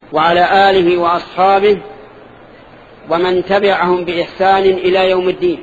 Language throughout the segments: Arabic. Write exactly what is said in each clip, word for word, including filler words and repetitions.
وعلى آله وأصحابه ومن تبعهم بإحسان إلى يوم الدين.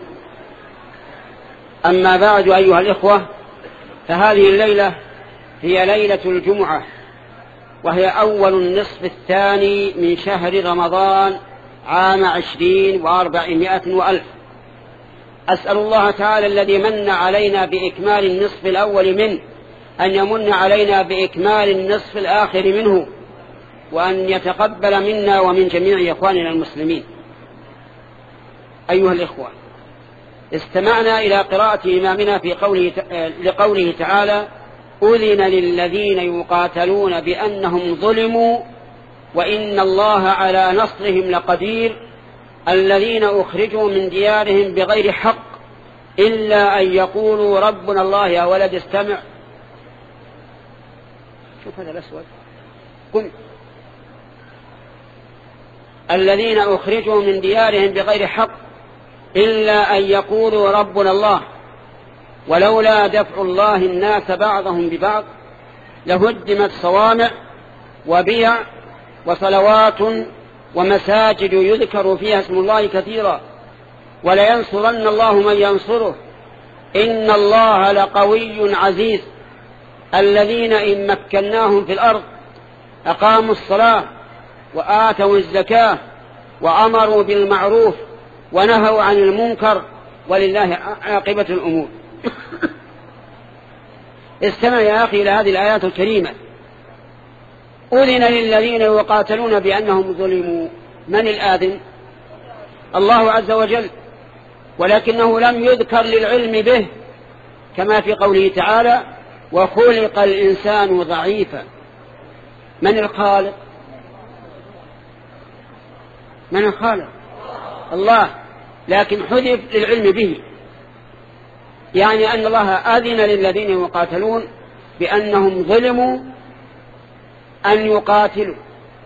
أما بعد أيها الإخوة، فهذه الليلة هي ليلة الجمعة، وهي أول النصف الثاني من شهر رمضان عام عشرين وأربعمائة وألف. أسأل الله تعالى الذي من علينا بإكمال النصف الأول منه أن يمن علينا بإكمال النصف الآخر منه، وأن يتقبل منا ومن جميع إخواننا المسلمين. أيها الإخوة، استمعنا إلى قراءة إمامنا في قوله لقوله تعالى: أذن للذين يقاتلون بأنهم ظلموا وإن الله على نصرهم لقدير، الذين أخرجوا من ديارهم بغير حق إلا أن يقولوا ربنا الله. يا ولد استمع، شوف هذا الأسود، قم. الذين أخرجوا من ديارهم بغير حق إلا أن يقولوا ربنا الله، ولولا دفع الله الناس بعضهم ببعض لهدمت صوامع وبيع وصلوات ومساجد يذكر فيها اسم الله كثيرا، ولينصرن الله من ينصره، إن الله لقوي عزيز. الذين إن مكناهم في الأرض أقاموا الصلاة وآتوا الزكاة وأمروا بالمعروف ونهوا عن المنكر ولله عاقبة الأمور. استمع يا أخي إلى هذه الآيات الكريمة: أذن للذين يقاتلون بأنهم ظلموا. من الآذن؟ الله عز وجل، ولكنه لم يذكر للعلم به، كما في قوله تعالى: وخلق الإنسان ضعيفا. من الخالق؟ من الخالق؟ الله، لكن حذف للعلم به، يعني أن الله أذن للذين يقاتلون بأنهم ظلموا أن يقاتلوا،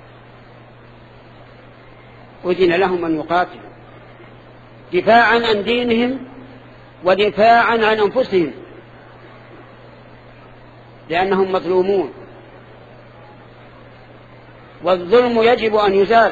أذن لهم أن يقاتلوا دفاعا عن دينهم ودفاعا عن أنفسهم، لأنهم مظلومون، والظلم يجب أن يزال،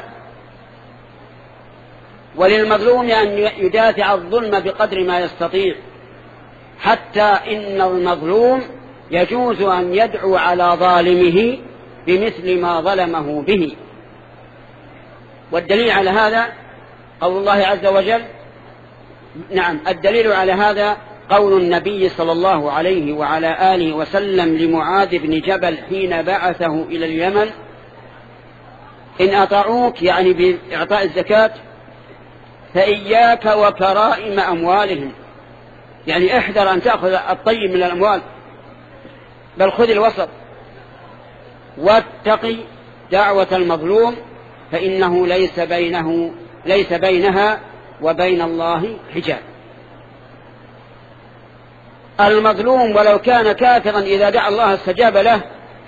وللمظلوم أن يدافع الظلم بقدر ما يستطيع، حتى إن المظلوم يجوز أن يدعو على ظالمه بمثل ما ظلمه به. والدليل على هذا قول الله عز وجل، نعم الدليل على هذا قول النبي صلى الله عليه وعلى آله وسلم لمعاذ بن جبل حين بعثه إلى اليمن: إن أطاعوك، يعني بإعطاء الزكاة، فإياك وكرائم أموالهم، يعني احذر أن تأخذ الطيب من الأموال، بل خذ الوسط، واتقي دعوة المظلوم فإنه ليس بينه ليس بينها وبين الله حجاب. المظلوم ولو كان كافرا إذا دعا الله استجاب له،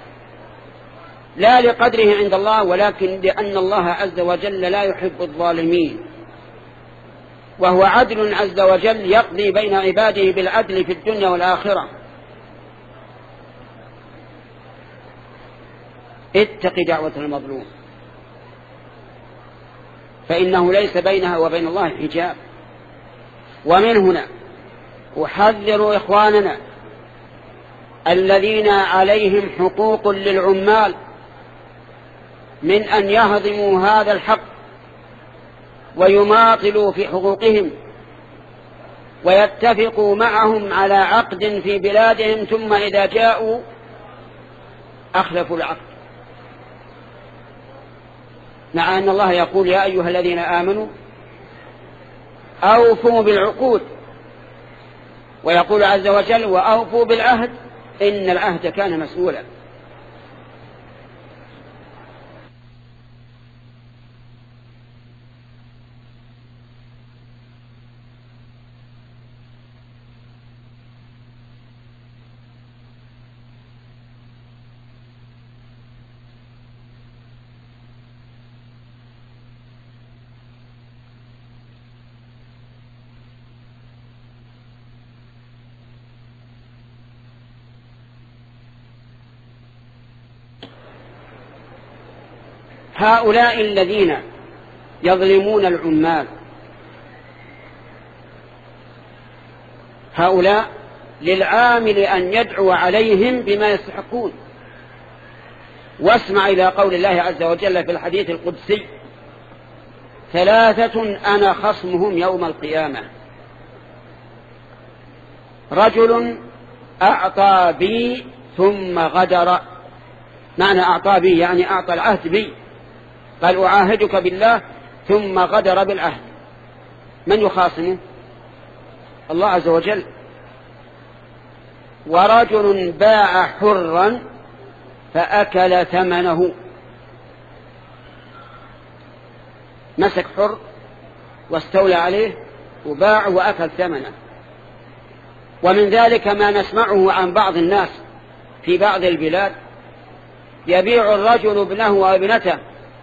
لا لقدره عند الله، ولكن لأن الله عز وجل لا يحب الظالمين، وهو عدل عز وجل يقضي بين عباده بالعدل في الدنيا والآخرة. اتق دعوة المظلوم فإنه ليس بينها وبين الله حجاب. ومن هنا أحذر إخواننا الذين عليهم حقوق للعمال من أن يهضموا هذا الحق ويماطلوا في حقوقهم ويتفقوا معهم على عقد في بلادهم، ثم إذا جاءوا أخلفوا العقد، مع أن الله يقول: يا أيها الذين آمنوا أوفوا بالعقود، ويقول عز وجل: وأوفوا بالعهد إن العهد كان مسؤولا. هؤلاء الذين يظلمون العمال هؤلاء للعامل أن يدعو عليهم بما يستحقون. واسمع إلى قول الله عز وجل في الحديث القدسي: ثلاثة أنا خصمهم يوم القيامة: رجل أعطى بي ثم غدر. معنى أعطى بي يعني أعطى العهد بي، قال أعاهدك بالله ثم غدر بالعهد. من يخاصمه؟ الله عز وجل. ورجل باع حرا فأكل ثمنه، مسك حر واستولى عليه وباع وأكل ثمنه. ومن ذلك ما نسمعه عن بعض الناس في بعض البلاد: يبيع الرجل ابنه وابنته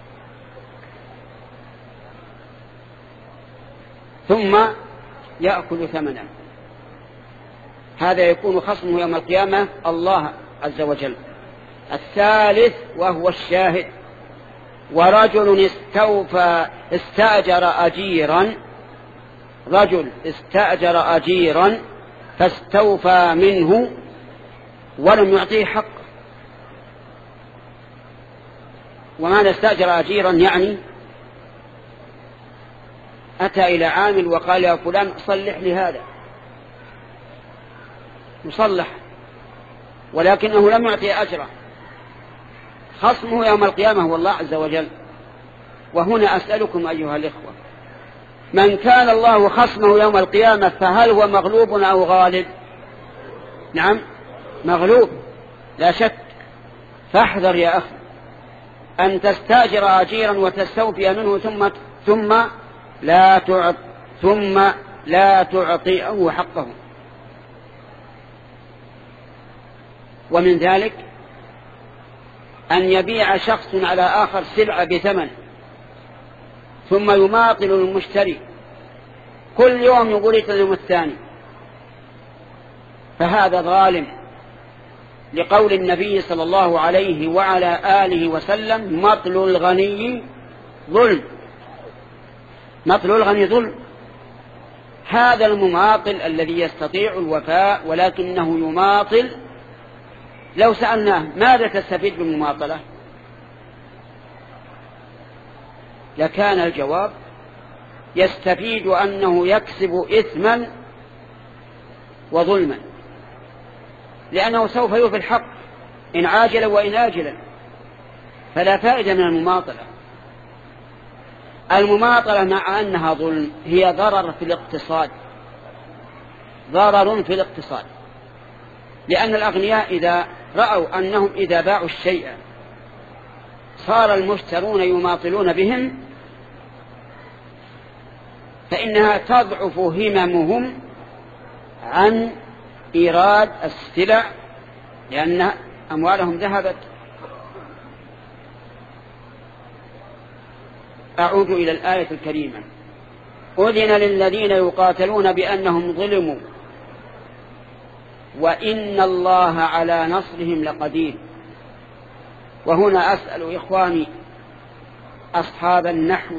ثم يأكل ثمنه. هذا يكون خصمه يوم القيامة الله عز وجل. الثالث وهو الشاهد: ورجل استوفى استأجر أجيرا رجل استأجر أجيرا فاستوفى منه ولم يعطيه حق. وماذا استأجر أجيرا؟ يعني أتى إلى عامل وقال: يا فلان صلح لي هذا، يصلح، ولكنه لم يعطي أجره. خصمه يوم القيامة هو الله عز وجل. وهنا أسألكم أيها الإخوة: من كان الله خصمه يوم القيامة فهل هو مغلوب أو غالب؟ نعم مغلوب لا شك. فاحذر يا أخي أن تستأجر أجيرا وتستوفي منه ثم ثم لا تعط ثم لا تعطيه حقه. ومن ذلك أن يبيع شخص على آخر سلعة بثمن ثم يماطل المشتري كل يوم يقول يسلم الثاني، فهذا ظالم، لقول النبي صلى الله عليه وعلى آله وسلم: مطل الغني ظلم. مطل الغني ظلم. هذا المماطل الذي يستطيع الوفاء ولكنه يماطل، لو سألناه ماذا تستفيد بالمماطلة لكان الجواب: يستفيد أنه يكسب إثما وظلما، لأنه سوف يوفي الحق إن عاجلا وإن آجلا، فلا فائدة من المماطلة. المماطلة مع أنها ظلم هي ضرر في الاقتصاد، ضرر في الاقتصاد، لأن الأغنياء إذا رأوا أنهم إذا باعوا الشيء صار المشترون يماطلون بهم فإنها تضعف هممهم عن إيراد السلع، لأن أموالهم ذهبت. أعود إلى الآية الكريمة: أذن للذين يقاتلون بأنهم ظلموا وإن الله على نصرهم لقدير. وهنا أسأل إخواني أصحاب النحو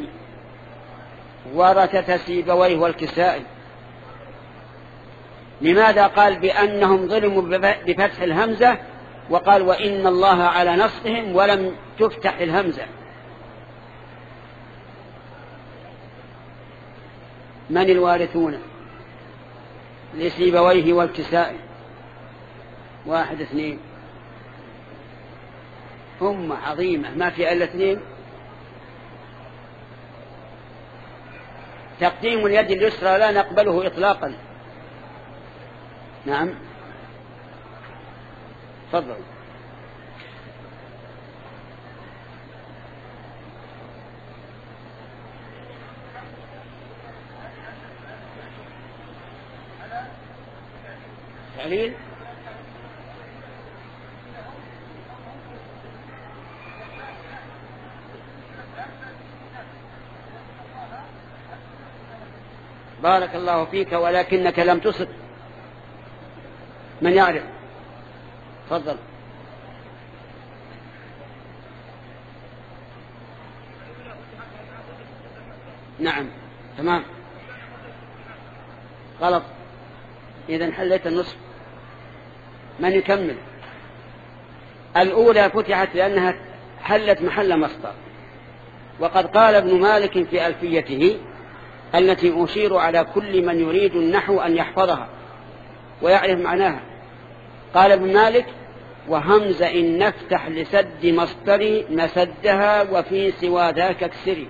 ورثة سيبويه والكسائي: لماذا قال بأنهم ظلموا بفتح الهمزة وقال وإن الله على نصرهم ولم تفتح الهمزة؟ من الوارثون لسيبويه والكسائي؟ واحد اثنين، أمة عظيمة ما في إلا اثنين. تقديم اليد اليسرى لا نقبله إطلاقا. نعم تفضل. تعليل بارك الله فيك، ولكنك لم تصب. من يعرف؟ تفضل. نعم تمام غلط. إذن حليت النصف. من يكمل؟ الأولى فتحت لأنها حلت محل مصدر، وقد قال ابن مالك في ألفيته التي أشير على كل من يريد النحو أن يحفظها ويعرف معناها. قال ابن مالك: وهمز إن نفتح لسد مصدري مسدها وفي سوى ذاك اكسري.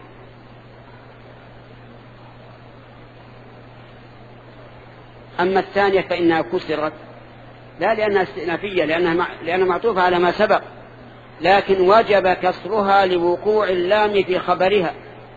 أما الثانية فإنها كسرت، لا لأنها استئنافية، لأنها, لأنها معطوفة على ما سبق، لكن وجب كسرها لوقوع اللام في خبرها.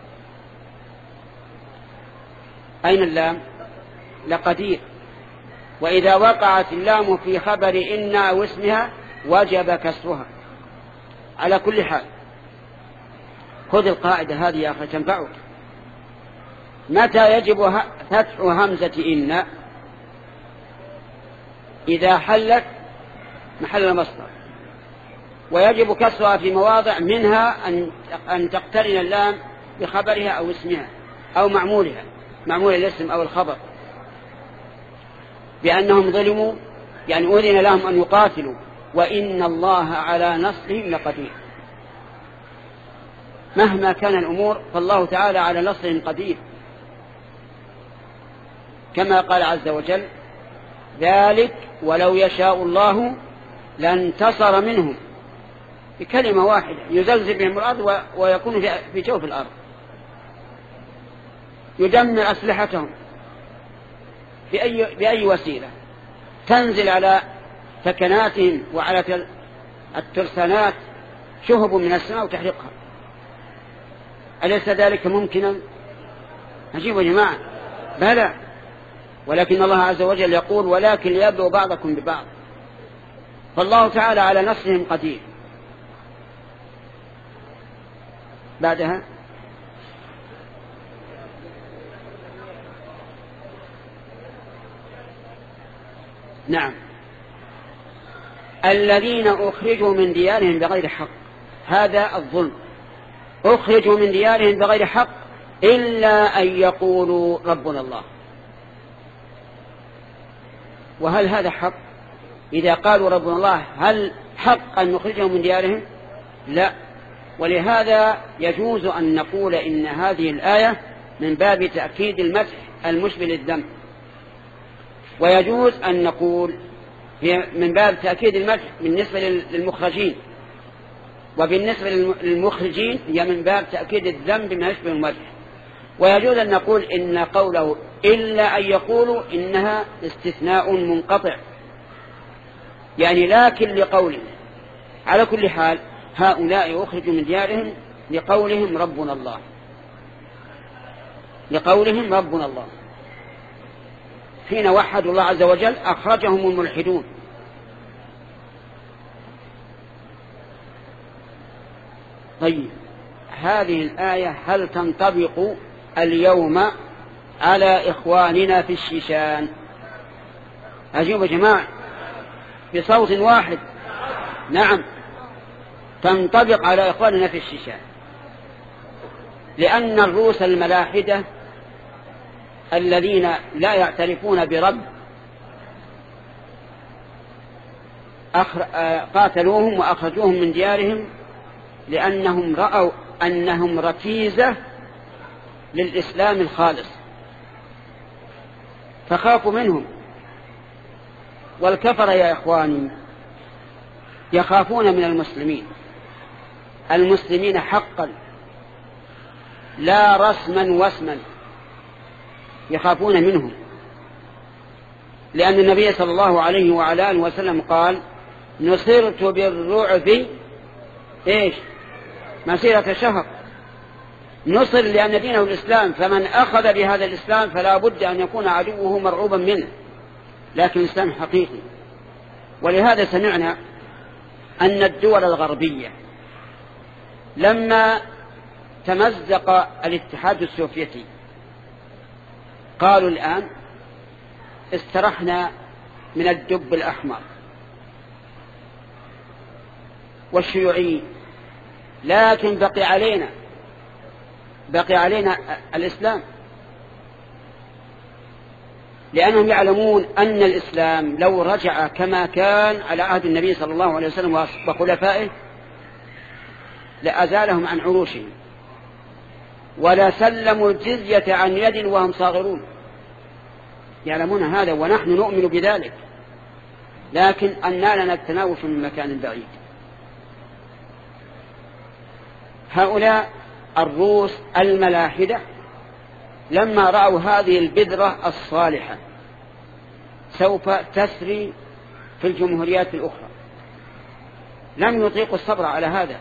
أين اللام؟ لقدير. وإذا وقعت اللام في خبر إن أو اسمها وجب كسرها على كل حال. خذ القاعدة هذه يا أخي تنفعك. متى يجب فتح همزة إن؟ إذا حلت محل المصدر، ويجب كسرها في مواضع منها أن تقترن اللام بخبرها أو اسمها أو معمولها، معمول الاسم أو الخبر، بأنهم ظلموا، يعني أذن لهم أن يقاتلوا وإن الله على نصرهم لقدير. مهما كان الأمور فالله تعالى على نصرهم قدير، كما قال عز وجل: ذلك ولو يشاء الله لانتصر منهم، بكلمة واحدة يزلزل بهم الأرض ويكون في جوف الأرض، يدمر أسلحتهم بأي, بأي وسيلة، تنزل على سكناتهم وعلى الترسانات شهب من السماء وتحرقها. أليس ذلك ممكنا؟ نجيب يا جماعة، بلى، ولكن الله عز وجل يقول: ولكن ليبلو بعضكم ببعض. فالله تعالى على نصرهم قدير. بعدها نعم الذين أخرجوا من ديارهم بغير حق، هذا الظلم، أخرجوا من ديارهم بغير حق إلا أن يقولوا ربنا الله. وهل هذا حق؟ إذا قالوا ربنا الله هل حق أن نخرجهم من ديارهم؟ لا. ولهذا يجوز أن نقول إن هذه الآية من باب تأكيد المدح المشبه للذم، ويجوز أن نقول هي من باب تأكيد المدح بالنسبة للمخرجين، وبالنسبة للمخرجين هي من باب تأكيد الذم بما يشبه المدح. ويجوز أن نقول إن قوله إلا أن يقولوا إنها استثناء منقطع، يعني لكن لقوله. على كل حال هؤلاء أخرجوا من ديارهم لقولهم ربنا الله، لقولهم ربنا الله. حين وحدوا الله عز وجل أخرجهم الملحدون. طيب هذه الآية هل تنطبق اليوم على إخواننا في الشيشان؟ أجيب يا جماعة بصوت واحد. نعم تنطبق على إخواننا في الشيشان، لأن الروس الملاحدة الذين لا يعترفون برب قاتلوهم وأخرجوهم من ديارهم لأنهم رأوا أنهم ركيزة للإسلام الخالص، فخافوا منهم. والكفر يا إخواني يخافون من المسلمين، المسلمين حقا لا رسما وسما، يخافون منهم، لأن النبي صلى الله عليه وعلى آله وسلم قال: نصرت بالرعب إيش مسيرة شهر. نصر لأن دينه الإسلام، فمن أخذ بهذا الإسلام فلا بد أن يكون عدوه مرعوبا منه، لكن الإسلام حقيقي. ولهذا سمعنا أن الدول الغربية لما تمزق الاتحاد السوفيتي قالوا الآن استرحنا من الدب الأحمر والشيوعيين، لكن بقي علينا بقي علينا الإسلام، لأنهم يعلمون أن الإسلام لو رجع كما كان على عهد النبي صلى الله عليه وسلم وخلفائه لأزالهم عن عروشهم، ولا سلموا الجزية عن يد وهم صاغرون، يعلمون هذا ونحن نؤمن بذلك، لكن أننا لنا التناوش من مكان بعيد. هؤلاء الروس الملاحدة لما رأوا هذه البذرة الصالحة سوف تسري في الجمهوريات الأخرى لم يطيقوا الصبر على هذا،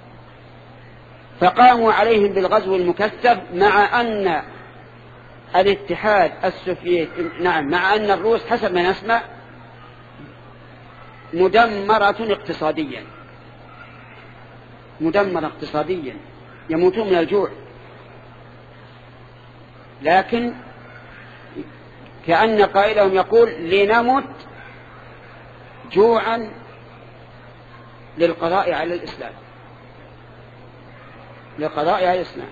فقاموا عليهم بالغزو المكثف، مع أن الاتحاد السوفيتي نعم مع أن الروس حسب ما نسمع مدمرة اقتصاديا، مدمرة اقتصاديا يموتون من الجوع، لكن كأن قائلهم يقول لنمت جوعا للقضاء على الإسلام، للقضاء على الإسلام،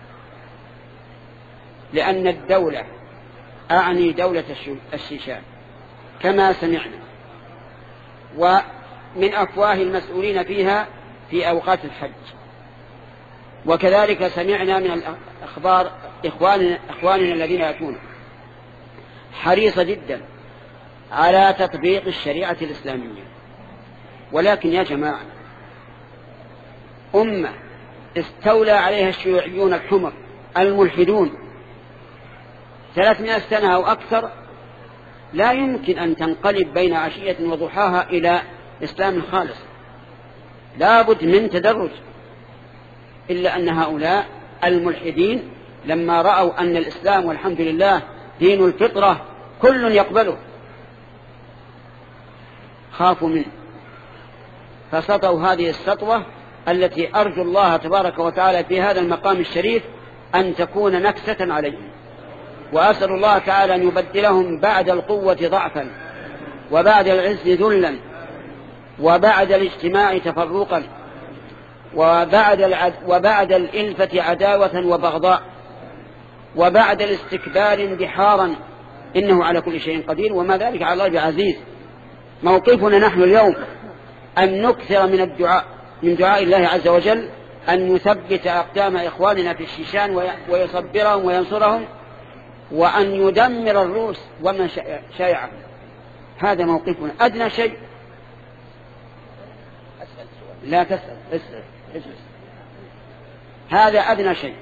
لأن الدولة أعني دولة الشيشان كما سمعنا ومن أفواه المسؤولين فيها في أوقات الحج، وكذلك سمعنا من الأخبار إخواننا, إخواننا الذين يأتون حريصة جدا على تطبيق الشريعة الإسلامية. ولكن يا جماعة، أمة استولى عليها الشيوعيون الحمر الملحدون ثلاثمائة سنة أو أكثر، لا يمكن أن تنقلب بين عشية وضحاها إلى إسلام خالص، لا بد من تدرج. إلا أن هؤلاء الملحدين لما رأوا أن الإسلام والحمد لله دين الفطرة كل يقبله خافوا منه، فسطوا هذه السطوة التي أرجو الله تبارك وتعالى في هذا المقام الشريف أن تكون نكسة عليهم، وأسأل الله تعالى أن يبدلهم بعد القوة ضعفا، وبعد العز ذلا، وبعد الاجتماع تفرقا، وبعد, العد وبعد الإلفة عداوة وبغضاء، وبعد الاستكبار اندحارا، إنه على كل شيء قدير وما ذلك على الله بعزيز. موقفنا نحن اليوم أن نكثر من الدعاء من دعاء الله عز وجل أن يثبت أقدام إخواننا في الشيشان ويصبرهم وينصرهم، وأن يدمر الروس ومن شايعهم. هذا موقفنا، أدنى شيء. لا تسأل، اسأل، اجلس. هذا أدنى شيء.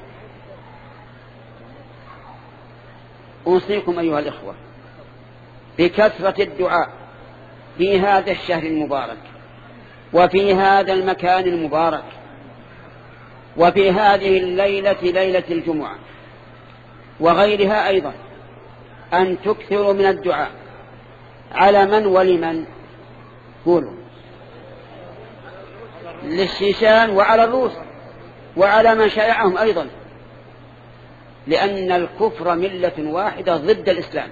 أوصيكم أيها الإخوة بكثرة الدعاء في هذا الشهر المبارك، وفي هذا المكان المبارك، وفي هذه الليلة ليلة الجمعة وغيرها أيضا، أن تكثروا من الدعاء على من ولمن؟ قولوا. للشيشان وعلى الروس وعلى من شايعهم أيضا، لأن الكفر ملة واحدة ضد الإسلام.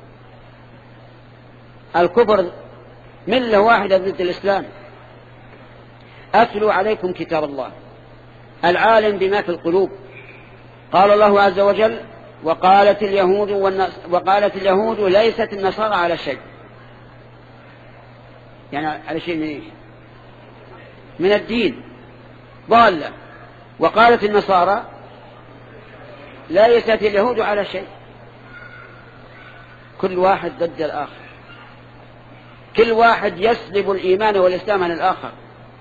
الكفر ملة واحدة ضد الإسلام. أتلو عليكم كتاب الله العالم بما في القلوب. قال الله عز وجل: وقالت اليهود والنص... وقالت اليهود ليست النصارى على شيء، يعني على شيء من إيش؟ من الدين ضالة. وقالت النصارى ليست اليهود على شيء. كل واحد ضد الآخر، كل واحد يسلب الإيمان والإسلام عن الآخر.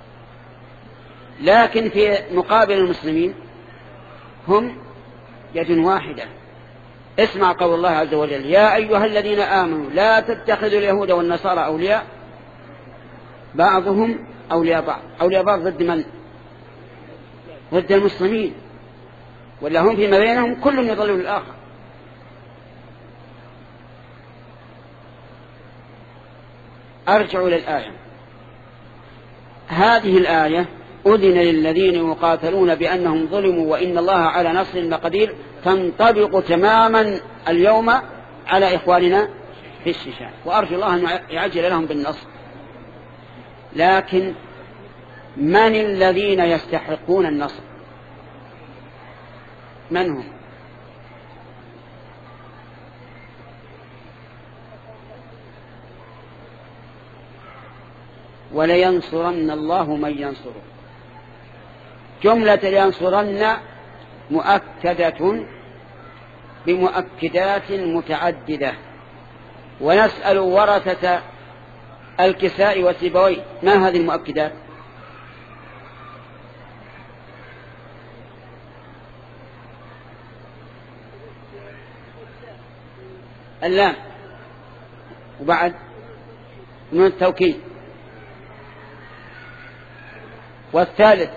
لكن في مقابل المسلمين هم يد واحدة. اسمع قول الله عز وجل: يا أيها الذين آمنوا لا تتخذوا اليهود والنصارى أولياء بعضهم أولياء بعض. أولياء بعض ضد من؟ ضد المسلمين، ولا هم فيما بينهم كل يضلوا للآخر. أرجع للآية. هذه الآية: أذن للذين يقاتلون بأنهم ظلموا وإن الله على نصر لقدير، تنطبق تماما اليوم على إخواننا في الشيشان، وأرجو الله أن يعجل لهم بالنصر. لكن من الذين يستحقون النصر؟ من هم؟ ولينصرن الله من ينصره. جملة لينصرن مؤكدة بمؤكدات متعددة. ونسأل ورثة الكساء وسيبويه ما هذه المؤكدات؟ اللام، وبعد نون التوكيد، والثالث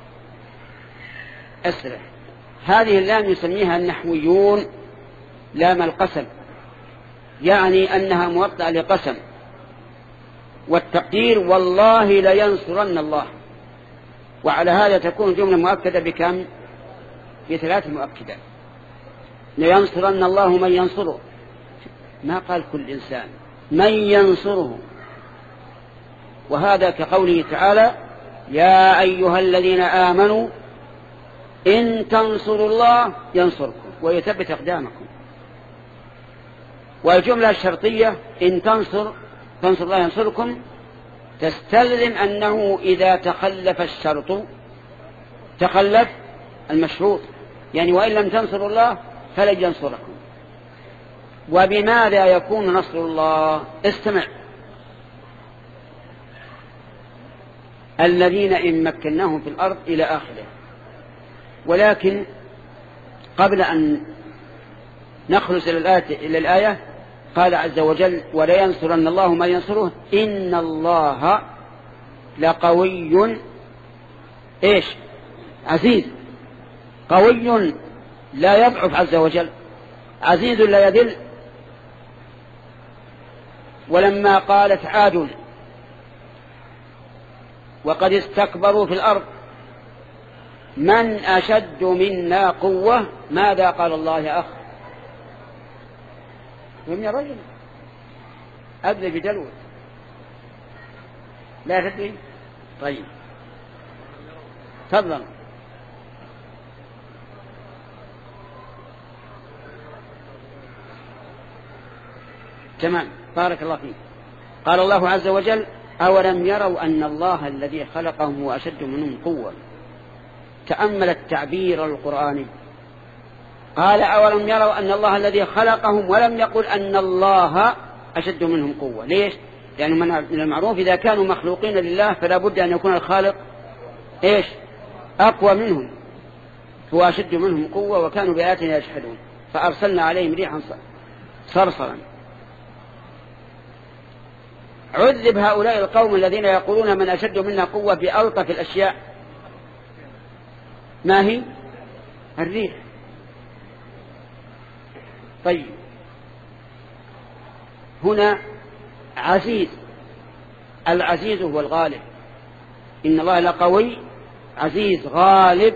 أسرع. هذه اللام يسميها النحويون لام القسم، يعني أنها موطئة لقسم. والتقدير والله لينصرن الله. وعلى هذا تكون جملة مؤكدة بكم؟ بثلاث مؤكدات. لينصرن الله من ينصره، ما قال كل إنسان، من ينصره. وهذا كقوله تعالى يا أيها الذين آمنوا إن تنصروا الله ينصركم ويثبت أقدامكم. والجملة الشرطية إن تنصر تنصر الله ينصركم تستلزم أنه إذا تخلف الشرط تخلف المشروط، يعني وإن لم تنصروا الله فلن ينصركم. وبماذا يكون نصر الله؟ استمع. الذين إن مكناهم في الأرض إلى آخره. ولكن قبل أن نخلص إلى الآية قال عز وجل ولينصرن الله من ينصره إن الله لقوي إيش عزيز. قوي لا يضعف عز وجل، عزيز لا يذل. ولما قالت عاد وقد استكبروا في الأرض من أشد منا قوة ماذا قال الله يا أخ؟ هم يا رجل أبدأ بدلو لا تدري. طيب تفضل. تمام بارك الله فيك. قال الله عز وجل أولم يروا أن الله الذي خلقهم هو أشد منهم قوة. تأمل التعبير القرآني. قال أولم يروا أن الله الذي خلقهم ولم يقل أن الله أشد منهم قوة. ليش؟ لأنه من المعروف إذا كانوا مخلوقين لله فلا بد أن يكون الخالق إيش أقوى منهم، هو أشد منهم قوة وكانوا بآياتنا يجحدون فأرسلنا عليهم ريحا صرصرا. عذب هؤلاء القوم الذين يقولون من أشد منا قوة بألطف الأشياء. ما هي؟ الريح. طيب هنا عزيز، العزيز هو الغالب. إن الله لقوي عزيز غالب.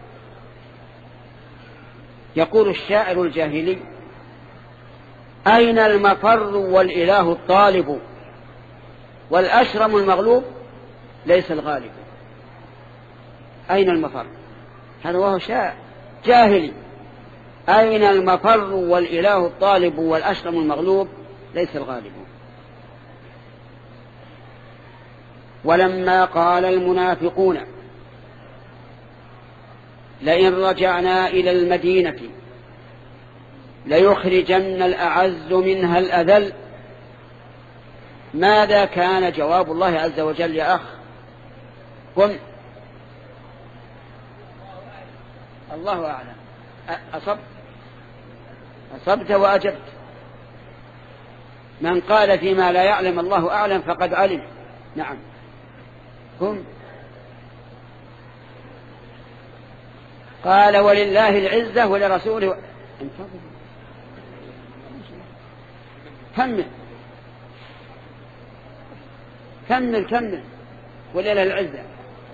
يقول الشاعر الجاهلي أين المفر والإله الطالب والأشرم المغلوب ليس الغالب. أين المفر؟ هذا وهو شاعر جاهلي. أين المفر والإله الطالب والأشرم المغلوب ليس الغالب. ولما قال المنافقون لئن رجعنا إلى المدينة ليخرجن الأعز منها الأذل ماذا كان جواب الله عز وجل يا أخ؟ قم. الله أعلم. أصبت أصبت وأجبت. من قال فيما لا يعلم الله أعلم فقد علم. نعم قم. قال ولله العزة ولرسوله. كمل كمل كمل. ولله العزة.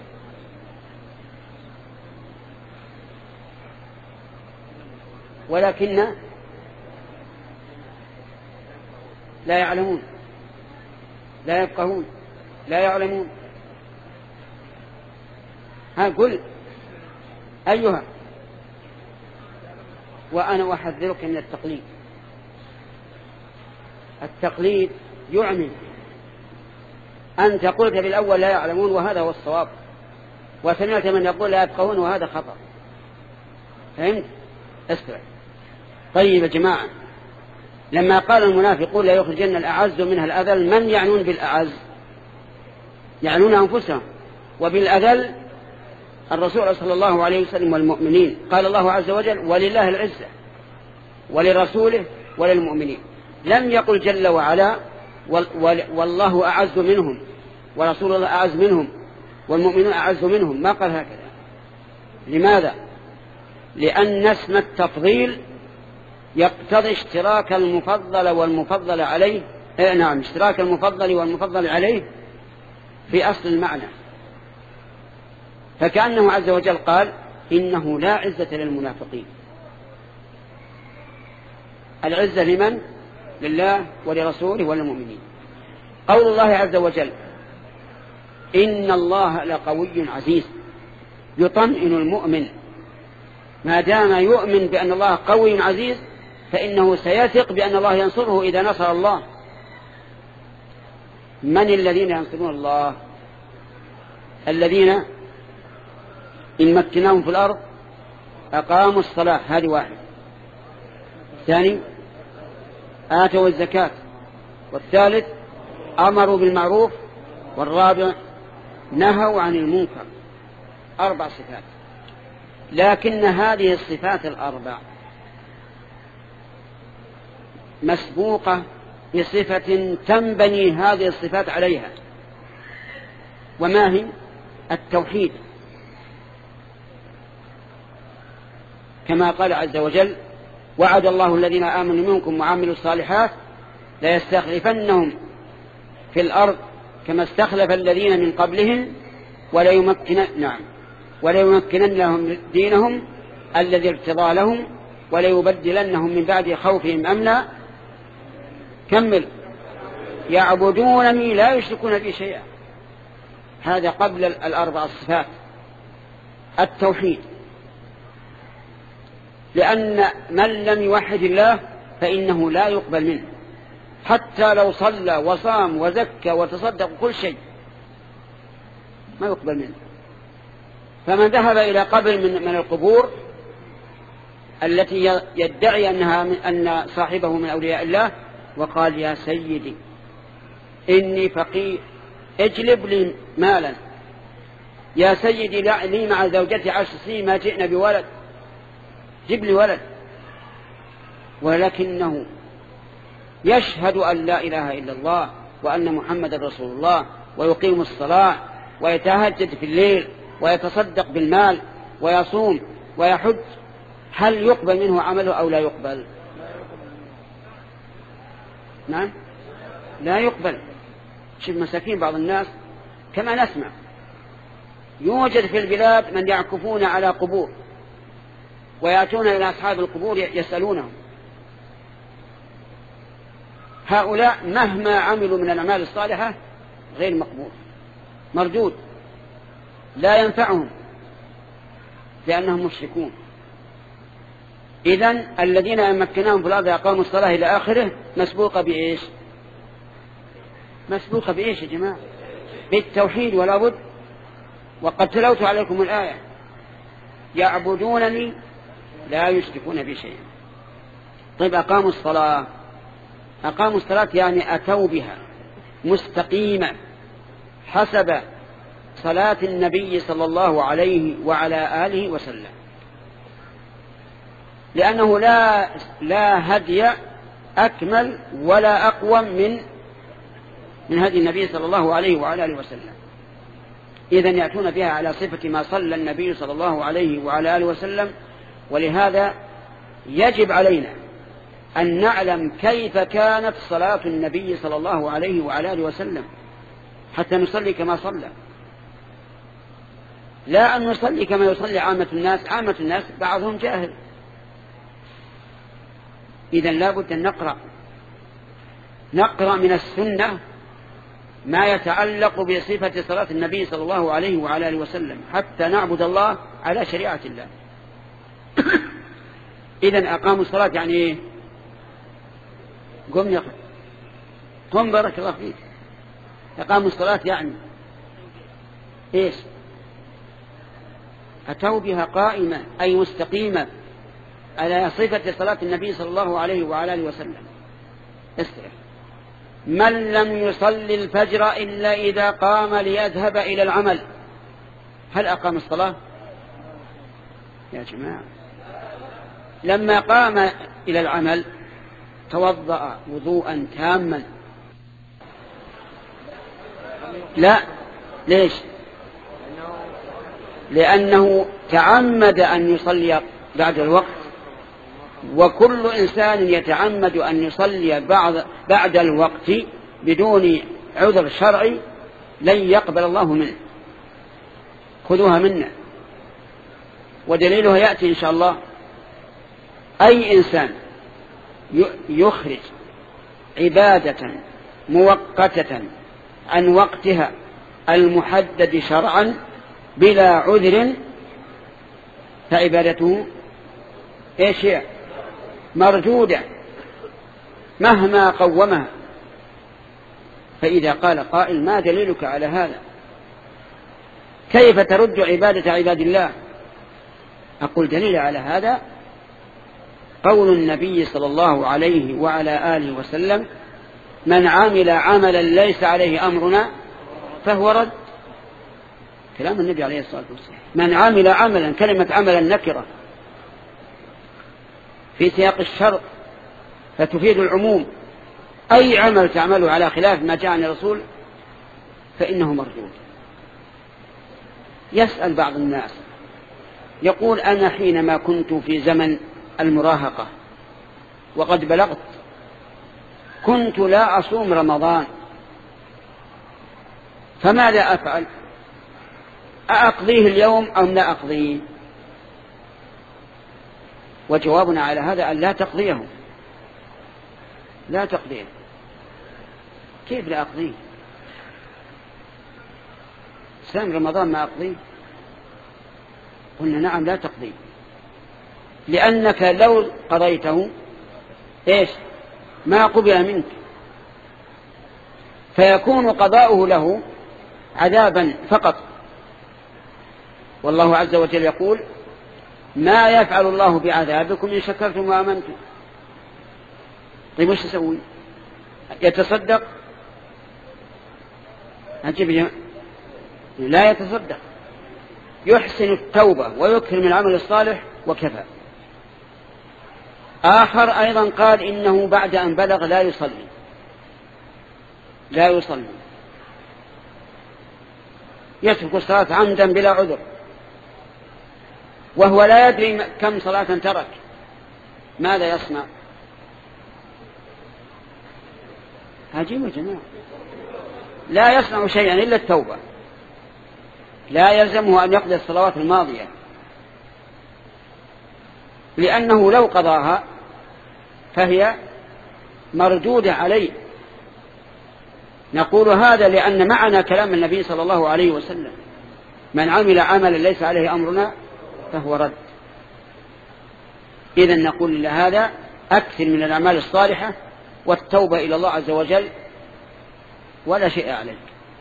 ولكن لا يعلمون لا يفقهون لا يعلمون. ها قل أيها وأنا أحذرك من التقليد. التقليد يعمي. أنت قلت بالأول لا يعلمون وهذا هو الصواب، وسمعت من يقول لا يفقهون وهذا خطأ. فهمت؟ اسمع. طيب يا جماعة، لما قال المنافقون لا يخرجن الأعز منها الأذل، من يعنون بالأعز؟ يعنون أنفسهم، وبالأذل الرسول صلى الله عليه وسلم والمؤمنين. قال الله عز وجل ولله العزة ولرسوله وللمؤمنين. لم يقل جل وعلا والله أعز منهم ورسول الله أعز منهم والمؤمنون أعز منهم، ما قال هكذا. لماذا؟ لأن اسم التفضيل يقتضي اشتراك المفضل والمفضل عليه. إيه نعم، اشتراك المفضل والمفضل عليه في أصل المعنى. فكأنه عز وجل قال إنه لا عزة للمنافقين. العزة لمن؟ لله ولرسوله وللمؤمنين. قول الله عز وجل إن الله لقوي عزيز يطمئن المؤمن. ما دام يؤمن بأن الله قوي عزيز فإنه سيثق بأن الله ينصره إذا نصر الله. من الذين ينصرون الله؟ الذين إن مكناهم في الأرض أقاموا الصلاة، هذه واحد. ثاني آتوا الزكاة، والثالث أمروا بالمعروف، والرابع نهوا عن المنكر. أربع صفات. لكن هذه الصفات الأربع مسبوقة بصفة تنبني هذه الصفات عليها، وما هي؟ التوحيد. كما قال عز وجل وعد الله الذين آمنوا منكم وعملوا الصالحات ليستخلفنهم في الأرض كما استخلف الذين من قبلهم وليمكنن نعم وليمكنن لهم دينهم الذي ارتضى لهم وليبدلنهم من بعد خوفهم أمنا. كمل. يعبدونني لا يشركون بي شيئا. هذا قبل الأربع الصفات. التوحيد، لأن من لم يوحد الله فإنه لا يقبل منه، حتى لو صلى وصام وزكى وتصدق كل شيء ما يقبل منه. فمن ذهب إلى قبر من, من القبور التي يدعي أنها من أن صاحبه من أولياء الله وقال يا سيدي إني فقير اجلب لي مالا، يا سيدي لي مع زوجتي عشر سنين ما جئنا بولد، جيب لي ولد، ولكنه يشهد أن لا إله إلا الله وأن محمد رسول الله ويقيم الصلاة ويتهجد في الليل ويتصدق بالمال ويصوم ويحج، هل يقبل منه عمله أو لا يقبل؟ نعم لا يقبل. شوف مساكين بعض الناس كما نسمع يوجد في البلاد من يعكفون على قبور ويأتون إلى أصحاب القبور يسألونهم. هؤلاء مهما عملوا من الأعمال الصالحة غير مقبول، مردود، لا ينفعهم لأنهم مشركون. إذن الذين أمكناهم في الأرض أقاموا الصلاة إلى آخره مسبوقة بإيش؟ مسبوقة بإيش يا جماعة؟ بالتوحيد ولا بد. وقد تلوت عليكم الآية يعبدونني لا يشركون بي شيئا. طيب أقاموا الصلاة، أقاموا الصلاة يعني أتوا بها مستقيمة حسب صلاة النبي صلى الله عليه وعلى آله وسلم، لأنه لا لا هدي أكمل ولا أقوم من من هدي النبي صلى الله عليه وعلى آله وسلم. إذن يأتون بها على صفة ما صلى النبي صلى الله عليه وعلى آله وسلم. ولهذا يجب علينا أن نعلم كيف كانت صلاة النبي صلى الله عليه وعلى آله وسلم حتى نصلي كما صلى، لا أن نصلي كما يصلي عامة الناس. عامة الناس بعضهم جاهل. إذن لا بد أن نقرأ نقرأ من السنة ما يتعلق بصفة صلاة النبي صلى الله عليه وعلى آله وسلم حتى نعبد الله على شريعة الله. إذن أقاموا الصلاة يعني إيه؟ قم يا أخي قم بارك الله فيك. أقاموا الصلاة يعني إيش؟ أتوا بها قائمة أي مستقيمة على صفة صلاة النبي صلى الله عليه وعلى آله وسلم. استرح. من لم يصلي الفجر إلا إذا قام ليذهب إلى العمل، هل أقام الصلاة يا جماعة؟ لما قام إلى العمل توضأ وضوءا تاما. لا، ليش؟ لأنه تعمد أن يصلي بعد الوقت، وكل إنسان يتعمد أن يصلي بعد, بعد الوقت بدون عذر شرعي لن يقبل الله منه. خذوها منا ودليلها يأتي إن شاء الله. أي إنسان يخرج عبادة مؤقتة عن وقتها المحدد شرعا بلا عذر فعبادته ايش هي؟ مردودة مهما قومها. فإذا قال قائل ما دليلك على هذا؟ كيف ترد عبادة عباد الله؟ أقول دليل على هذا قول النبي صلى الله عليه وعلى آله وسلم: من عمل عملا ليس عليه أمرنا فهو رد. كلام النبي عليه الصلاة والسلام. من عمل عملا، كلمة عملا نكرة في سياق الشرط فتفيد العموم. أي عمل تعمله على خلاف ما جاء عن الرسول فإنه مردود. يسأل بعض الناس يقول: أنا حينما كنت في زمن المراهقة وقد بلغت كنت لا أصوم رمضان، فماذا أفعل؟ أقضيه اليوم أو لا أقضيه؟ وجوابنا على هذا أن لا تقضيه. لا تقضيه. كيف لا أقضيه؟ صيام رمضان ما أقضيه؟ قلنا نعم لا تقضيه، لأنك لو قضيته إيش؟ ما قبل منك، فيكون قضاؤه له عذابا فقط. والله عز وجل يقول: ما يفعل الله بعذابكم إن شكرتم وآمنتم. طيب وش يسوي؟ يتصدق؟ لا يتصدق، يحسن التوبة ويكثر من العمل الصالح وكفى. آخر أيضا قال إنه بعد أن بلغ لا يصلي لا يصلي يترك الصلاة عمدا بلا عذر، وهو لا يدري كم صلاة ترك. ماذا يصنع؟ عجيب يا جماعة. لا يصنع شيئا إلا التوبة، لا يلزمه أن يقضي الصلوات الماضية، لأنه لو قضاها فهي مردودة عليه. نقول هذا لأن معنى كلام النبي صلى الله عليه وسلم: من عمل عملا ليس عليه أمرنا فهو رد. إذن نقول لهذا: أكثر من الأعمال الصالحة والتوبة إلى الله عز وجل ولا شيء عليك.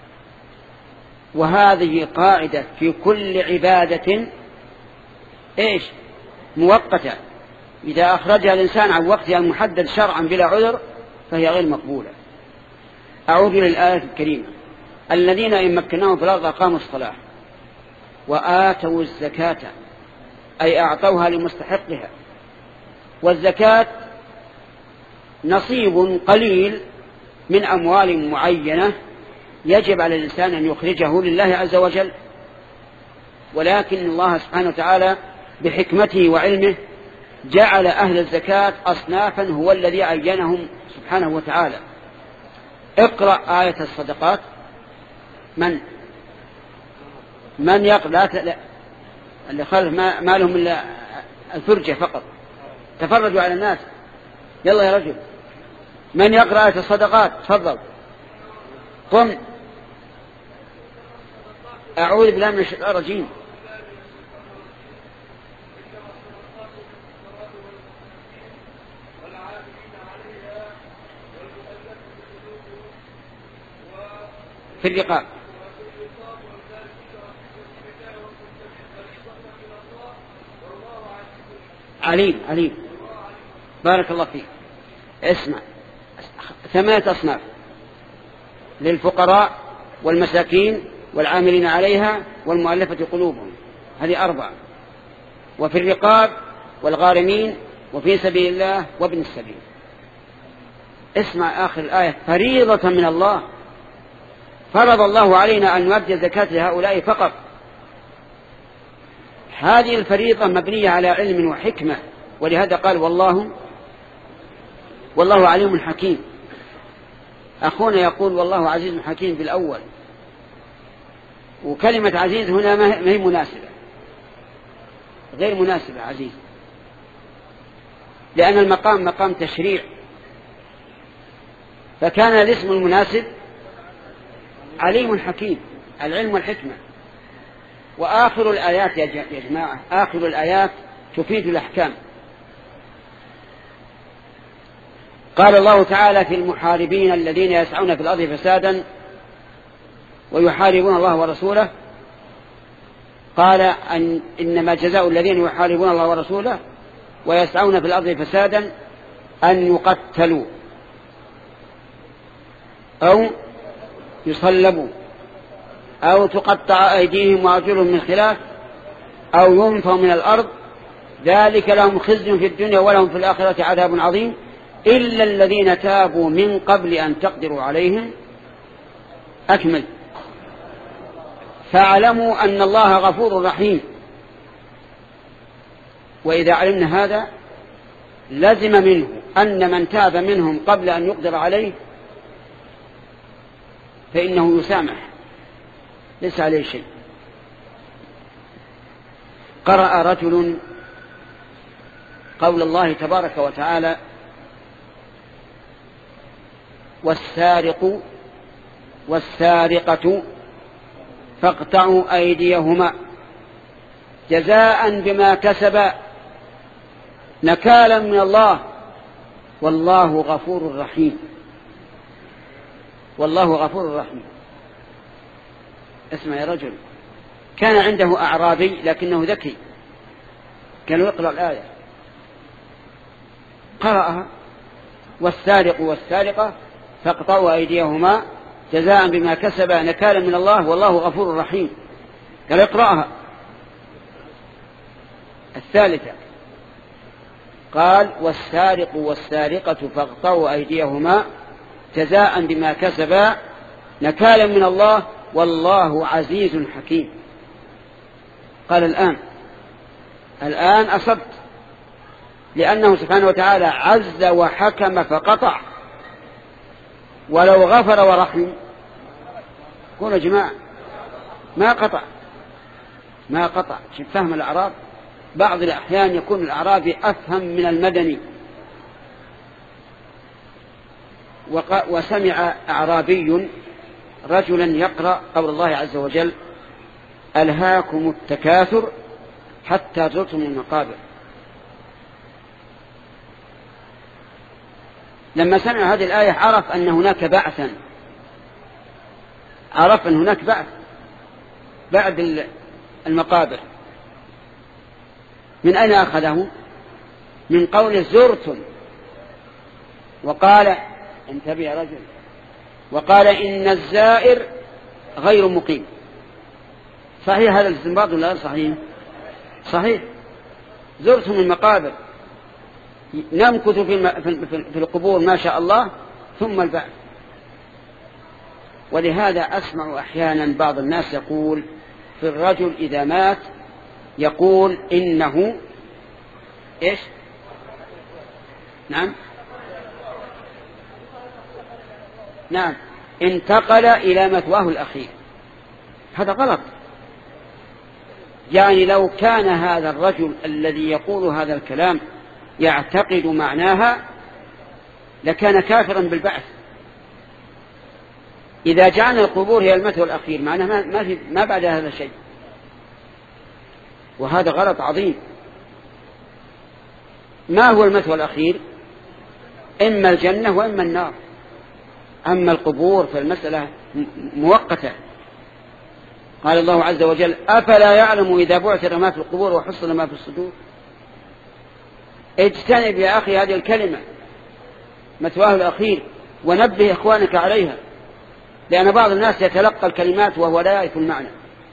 وهذه قاعدة في كل عبادة إيش؟ مؤقتة، إذا أخرجها الإنسان عن وقتها المحدد شرعا بلا عذر فهي غير مقبولة. أعود للآية الكريمة: الذين إن مكناهم في الأرض أقاموا الصلاة وآتوا الزكاة، أي أعطوها لمستحقها. والزكاة نصيب قليل من أموال معينة يجب على الإنسان أن يخرجه لله عز وجل، ولكن الله سبحانه وتعالى بحكمته وعلمه جعل أهل الزكاة أصنافا هو الذي عينهم سبحانه وتعالى. اقرأ آية الصدقات. من من يقرأ؟ لا اللي خلف ما, ما لهم إلا الفرجة فقط. تفرجوا على الناس. يلا يا رجل، من يقرأ آية الصدقات؟ تفضل. قم. أعوذ بالله من الشيطان الرجيم. في الرقاب. عليم عليم بارك الله فيك. اسمع، ثمانية أصناف: للفقراء والمساكين والعاملين عليها والمؤلفة قلوبهم، هذه أربعة. وفي الرقاب والغارمين وفي سبيل الله وابن السبيل. اسمع آخر الآية: فريضة من الله، فرض الله علينا أن نؤدي الزكاة لهؤلاء فقط. هذه الفريضة مبنية على علم وحكمة، ولهذا قال والله والله عليم حكيم. أخونا يقول والله عزيز حكيم بالأول، وكلمة عزيز هنا ما هي مناسبة، غير مناسبة عزيز، لأن المقام مقام تشريع، فكان الاسم المناسب عليم حكيم، العلم والحكمة. وآخر الآيات يا جماعة، آخر الآيات تفيد الأحكام. قال الله تعالى في المحاربين الذين يسعون في الأرض فسادا ويحاربون الله ورسوله، قال أن إنما جزاء الذين يحاربون الله ورسوله ويسعون في الأرض فسادا أن يقتلوا أو يصلبوا أو تقطع أيديهم وأرجلهم من خلاف أو ينفوا من الأرض، ذلك لهم خزي في الدنيا ولهم في الآخرة عذاب عظيم إلا الذين تابوا من قبل أن تقدروا عليهم. أكمل. فاعلموا أن الله غفور رحيم. وإذا علمنا هذا لزم منه أن من تاب منهم قبل أن يقدر عليه فإنه يسامح، ليس عليه شيء. قرأ رجل قول الله تبارك وتعالى: والسارق والسارقة فاقطعوا أيديهما جزاء بما كسبا نكالا من الله والله غفور رحيم. والله غفور رحيم. اسمع يا رجل، كان عنده أعرابي لكنه ذكي، كان يقرأ الآية، قرأها: والسارق والسارقة فاقطعوا أيديهما جزاء بما كسبا نكالا من الله والله غفور رحيم. قال اقرأها. الثالثة قال: والسارق والسارقة فاقطعوا أيديهما جزاء بما كسبا نكالا من الله والله عزيز حكيم. قال الآن الآن أصبت، لأنه سبحانه وتعالى عز وحكم فقطع، ولو غفر ورحم قولوا يا جماعة ما قطع ما قطع. شوف فهم الأعراب، بعض الأحيان يكون الأعرابي أفهم من المدني. وسمع أعرابي رجلا يقرأ قول الله عز وجل: ألهاكم التكاثر حتى زرتم المقابر. لما سمع هذه الآية عرف أن هناك بعثا، عرف أن هناك بعث بعد المقابر. من أين أخذه؟ من قول زرتم، وقال انتبه يا رجل، وقال إن الزائر غير مقيم. صحيح هذا الاستنباط ولا غير صحيح؟ صحيح. زرتم المقابر، نمكث في القبور ما شاء الله ثم البعث. ولهذا أسمع أحيانا بعض الناس يقول في الرجل إذا مات يقول إنه إيش؟ نعم نعم انتقل إلى مثواه الأخير. هذا غلط. يعني لو كان هذا الرجل الذي يقول هذا الكلام يعتقد معناها لكان كافرا بالبعث. إذا جعلنا القبور هي المثوى الأخير معناها ما, في ما بعد هذا شيء، وهذا غلط عظيم. ما هو المثوى الأخير؟ إما الجنة وإما النار. أما القبور فالمسألة مؤقتة. قال الله عز وجل: أفلا يعلم إذا بعثر ما في القبور وحصل ما في الصدور. اجتنب يا أخي هذه الكلمة مثواه الأخير، ونبه إخوانك عليها، لأن بعض الناس يتلقى الكلمات وهو لا يعرف المعنى.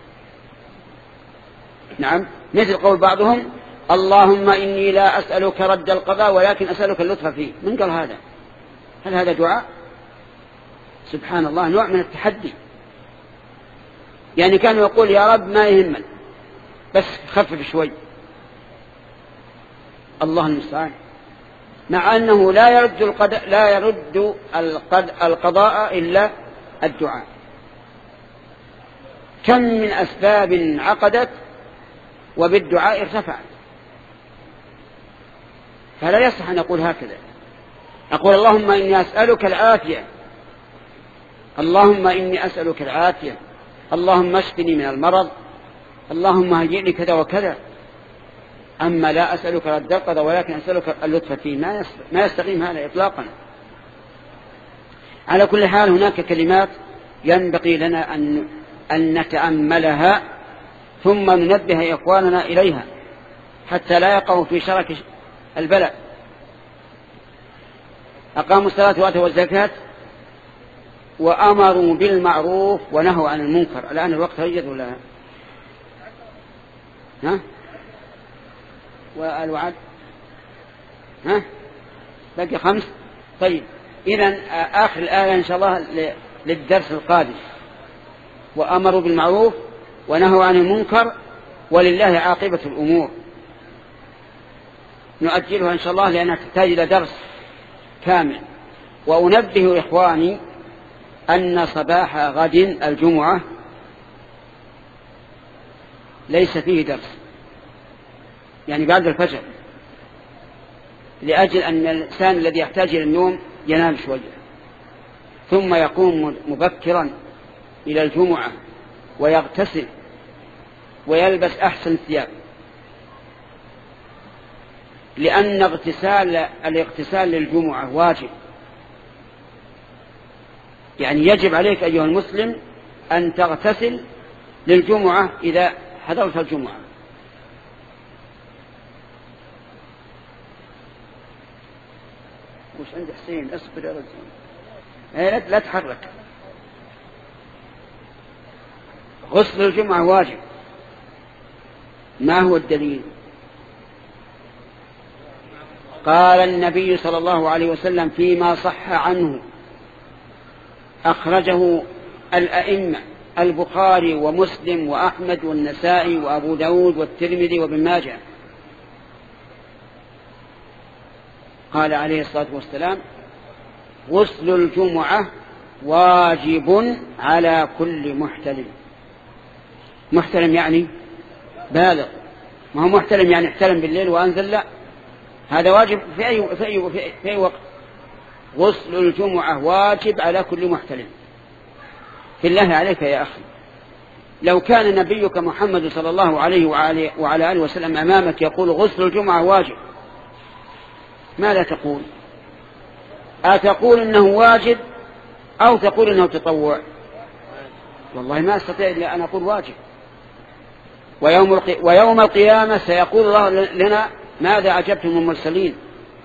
نعم، مثل قول بعضهم: اللهم إني لا أسألك رد القضاء ولكن أسألك اللطف فيه. من قال هذا؟ هل هذا دعاء؟ سبحان الله، نوع من التحدي. يعني كان يقول: يا رب ما يهمل بس خفف شوي. الله المستعان. مع أنه لا يرد القضاء, لا يرد القضاء إلا الدعاء. كم من أسباب عقدت وبالدعاء ارتفعت. فلا يصح أن أقول هكذا. أقول: اللهم إني أسألك العافية، اللهم إني أسألك العافية، اللهم اشفني من المرض، اللهم هيئني كذا وكذا. أما لا أسألك رد القضاء ولكن أسألك اللطف فيه، ما يستقيم هذا إطلاقا. على كل حال هناك كلمات ينبغي لنا أن, أن نتأملها ثم ننبه إخواننا إليها حتى لا يقعوا في شرك البلاء. أقاموا الصلاة وآتوا الزكاة وأمروا بالمعروف ونهوا عن المنكر. الآن الوقت هيجد ولا ها؟ والوعد ها؟ بقي خمس. طيب، إذن آخر الآية إن شاء الله للدرس القادم: وأمروا بالمعروف ونهوا عن المنكر ولله عاقبة الأمور. نؤجلها إن شاء الله لأنها تحتاج إلى درس كامل. وأنبه إخواني أن صباح غد الجمعة ليس فيه درس، يعني بعد الفجر، لأجل أن الإنسان الذي يحتاج إلى النوم ينام شوية ثم يقوم مبكرا إلى الجمعة ويغتسل ويلبس أحسن الثياب، لأن اغتسال الاغتسال للجمعة واجب. يعني يجب عليك أيها المسلم أن تغتسل للجمعة إذا حضرت الجمعة. وش عند حسين؟ اصبر يا رجل، لا تحرك. غسل الجمعة واجب. ما هو الدليل؟ قال النبي صلى الله عليه وسلم فيما صح عنه، أخرجه الأئمة البخاري ومسلم وأحمد والنسائي وأبو داود والترمذي وابن ماجه، قال عليه الصلاة والسلام: غسل الجمعة واجب على كل محتلم. محتلم يعني بالغ، ما هو محتلم يعني احتلم بالليل وأنزل، لا، هذا واجب في أي, في أي, في أي وقت. غسل الجمعة واجب على كل محتلم. في الله عليك يا أخي، لو كان نبيك محمد صلى الله عليه وعلى آله وسلم أمامك يقول غسل الجمعة واجب، ماذا تقول؟ أتقول إنه واجب أو تقول إنه تطوع؟ والله ما أستطيع إلا أن أقول واجب. ويوم, ويوم القيامة سيقول الله لنا: ماذا أجبتم المرسلين؟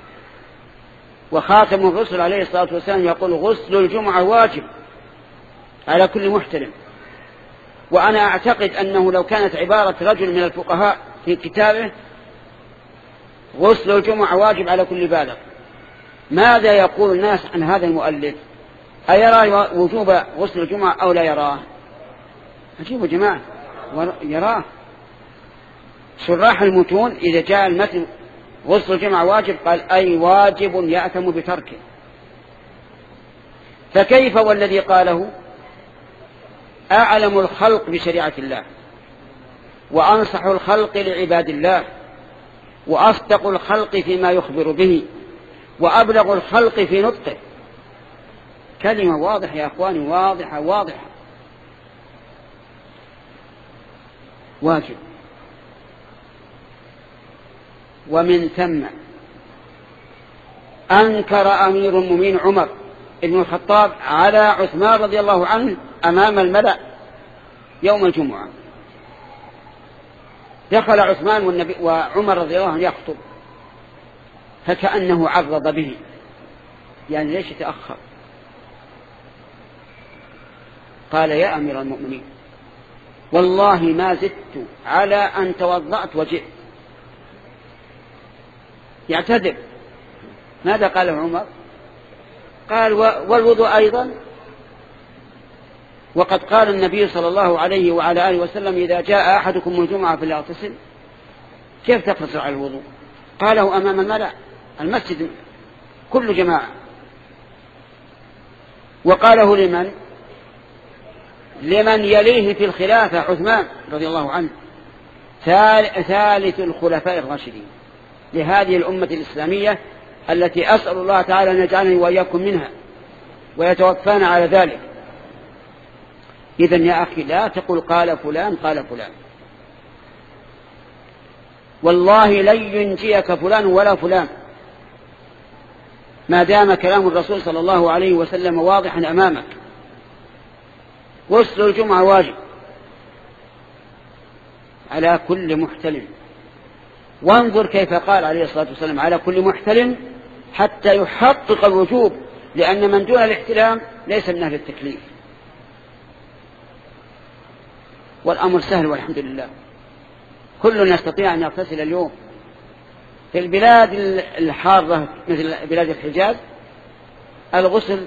وخاتم الرسل عليه الصلاة والسلام يقول: غسل الجمعة واجب على كل محترم. وأنا أعتقد أنه لو كانت عبارة رجل من الفقهاء في كتابه غسل الجمعة واجب على كل بالغ، ماذا يقول الناس عن هذا المؤلف؟ أيرى وجوب غسل الجمعة أو لا يراه؟ عجيب يا جماعة، يراه. شراح المتون إذا جاء المتن غسل الجمعة واجب قال: أي واجب يأثم بتركه. فكيف والذي قاله أعلم الخلق بشريعة الله، وأنصح الخلق لعباد الله، وأصدق الخلق فيما يخبر به، وأبلغ الخلق في نطقه. كلمة واضحة يا أخواني، واضحة واضحة. واجب. ومن ثم أنكر أمير المؤمنين عمر ابن الخطاب على عثمان رضي الله عنه أمام الملأ يوم الجمعة. دخل عثمان والنبي وعمر رضي الله عنه يخطب، فكأنه عرض به، يعني ليش تأخر؟ قال يا أمير المؤمنين والله ما زدت على أن توضأت وجئت. يعتذر. ماذا قال عمر؟ قال والوضوء أيضا، وقد قال النبي صلى الله عليه وعلى آله وسلم إذا جاء أحدكم من الجمعة فليغتسل. كيف تقتصر على الوضوء؟ قاله أمام الملأ المسجد كل جماعة. وقاله لمن؟ لمن يليه في الخلافة عثمان رضي الله عنه، ثالث الخلفاء الراشدين لهذه الأمة الإسلامية التي أسأل الله تعالى أن يجعلني وإياكم منها ويتوفانا على ذلك. إذن يا أخي لا تقول قال فلان قال فلان، والله لن ينجيك فلان ولا فلان ما دام كلام الرسول صلى الله عليه وسلم واضحا أمامك. غسل الجمعة واجب على كل محتلم، وانظر كيف قال عليه الصلاة والسلام على كل محتلم حتى يحقق الوجوب، لأن من دون الاحتلام ليس من أهل التكليف. والأمر سهل والحمد لله، كل يستطيع أن يغتسل اليوم. في البلاد الحارة مثل بلاد الحجاز الغسل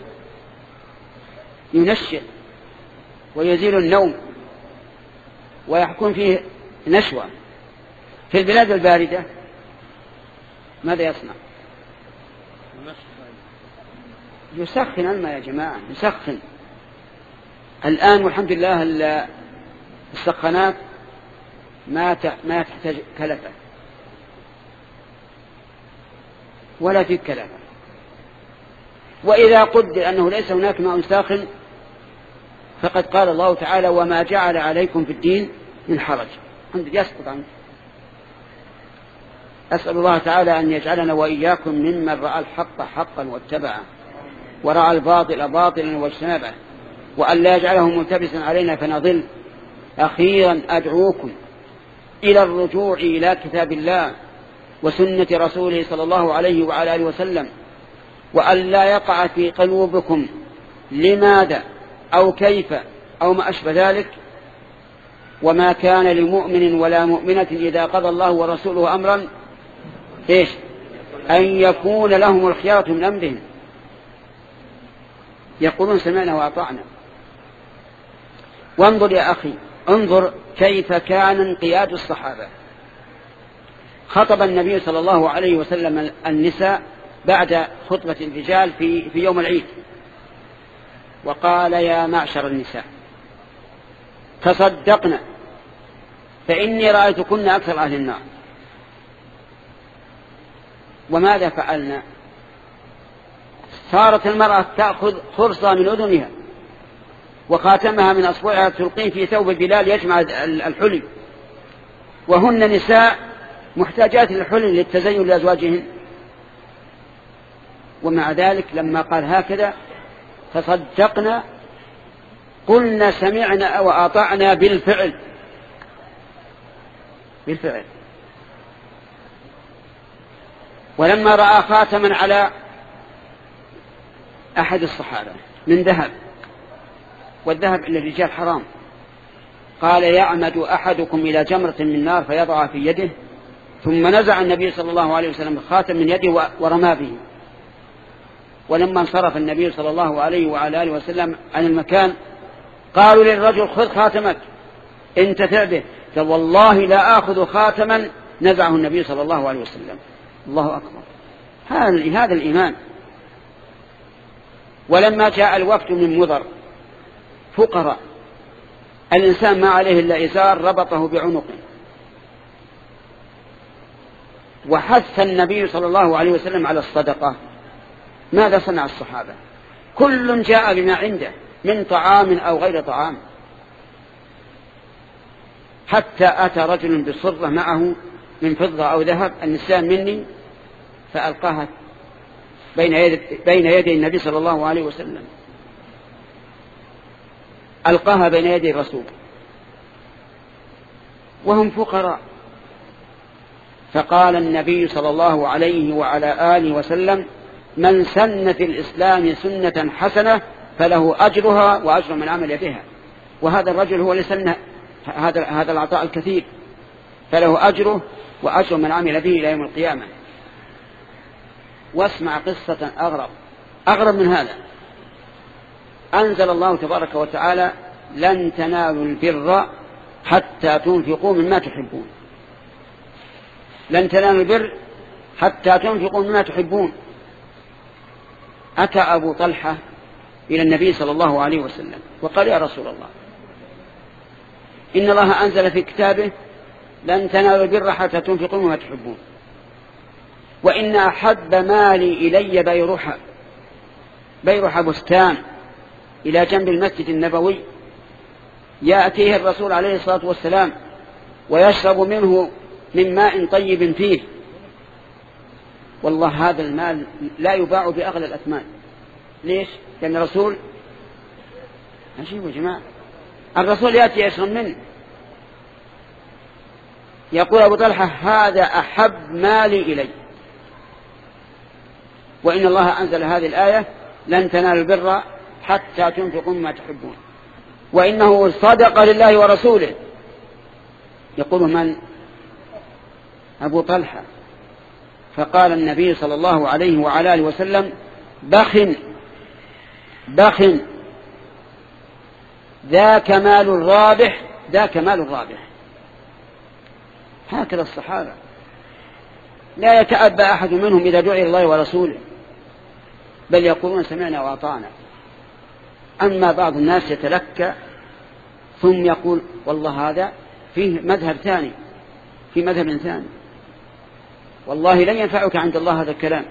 ينشط ويزيل النوم ويكون فيه نشوة. في البلاد الباردة ماذا يصنع؟ يسخن الماء يا جماعة، يسخن. الآن والحمد لله السخانات ما ما تحتاج كلفة ولا في كلفة. وإذا قدر أنه ليس هناك ماء ساخن فقد قال الله تعالى وما جعل عليكم في الدين من حرج، يسقط عنه. أسأل الله تعالى أن يجعلنا وإياكم ممن رأى الحق حقا واتبعه ورأى الباطل باطلا واجتنبه، وأن لا يجعله ملتبسا علينا فنضل. أخيرا أدعوكم إلى الرجوع إلى كتاب الله وسنة رسوله صلى الله عليه وعلى آله وسلم، وأن لا يقع في قلوبكم لماذا أو كيف أو ما أشبه ذلك. وما كان لمؤمن ولا مؤمنة إذا قضى الله ورسوله أمرا إيش أن يكون لهم الخيارة من أمرهم، يقولون سمعنا وأطعنا. وانظر يا أخي، انظر كيف كان انقياد الصحابة. خطب النبي صلى الله عليه وسلم النساء بعد خطبة الرجال في, في يوم العيد، وقال يا معشر النساء تصدقنا فإني رأيتكن أكثر أهل النار. وماذا فعلنا؟ صارت المرأة تأخذ خرصة من أذنها وخاتمها من أصبعها تلقيه في ثوب بلال يجمع الحلي، وهن نساء محتاجات للحلي للتزين لأزواجهن. ومع ذلك لما قال هكذا تصدقنا قلنا سمعنا وأطعنا بالفعل بالفعل. ولما رأى خاتما على أحد الصحابة من ذهب، والذهب للرجال حرام، قال يعمد أحدكم إلى جمرة من نار فيضعها في يده، ثم نزع النبي صلى الله عليه وسلم الخاتم من يده ورمى به. ولما انصرف النبي صلى الله عليه وعلى آله وسلم عن المكان قالوا للرجل خذ خاتمك انتفع به، قال والله لا آخذ خاتما نزعه النبي صلى الله عليه وسلم. الله أكبر، هذا الإيمان. ولما جاء الوفد من مضر فقراء، الإنسان ما عليه إلا إزار ربطه بعنقه، وحث النبي صلى الله عليه وسلم على الصدقة. ماذا صنع الصحابة؟ كل جاء بما عنده من طعام أو غير طعام، حتى أتى رجل بصرة معه من فضة أو ذهب، النسان مني، فألقاها بين يدي, بين يدي النبي صلى الله عليه وسلم، ألقاها بين يدي الرسول وهم فقراء. فقال النبي صلى الله عليه وعلى آله وسلم: من سن في الإسلام سنة حسنة فله أجرها وأجر من عمل بها. وهذا الرجل هو اللي سن هذا هذا العطاء الكثير، فله أجره وأجر من عمل به إلى يوم القيامة. واسمع قصة أغرب أغرب من هذا. أنزل الله تبارك وتعالى: لن تنالوا البر حتى تنفقوا مما تحبون. لن تنالوا البر حتى تنفقوا مما تحبون. أتى أبو طلحة إلى النبي صلى الله عليه وسلم وقال: يا رسول الله، إن الله أنزل في كتابه: لن تنالوا البر حتى تنفقوا مما تحبون، وإن أحب مالي إلي بيرحة بيرحة بستان إلى جنب المسجد النبوي، يأتيه الرسول عليه الصلاة والسلام ويشرب منه من ماء طيب فيه. والله هذا المال لا يباع بأغلى الأثمان. ليش؟ لأن الرسول عجيب يا جماعة، الرسول يأتي يشرب منه. يقول أبو طلحة: هذا أحب مالي إلي، وإن الله أنزل هذه الآية: لن تنالوا البر حتى تنفقوا مما تحبون، وإنه صدق لله ورسوله. يقول: من؟ أبو طلحة. فقال النبي صلى الله عليه وعلى آله وسلم: بخ بخ، ذاك مال الرابح، ذاك مال الرابح. هكذا الصحابة لا يتأبى أحد منهم إذا دعي الله ورسوله، بل يقولون: سمعنا وأطعنا. أما بعض الناس يتلكى ثم يقول: والله هذا فيه مذهب ثاني، في مذهب ثاني. والله لن ينفعك عند الله هذا الكلام.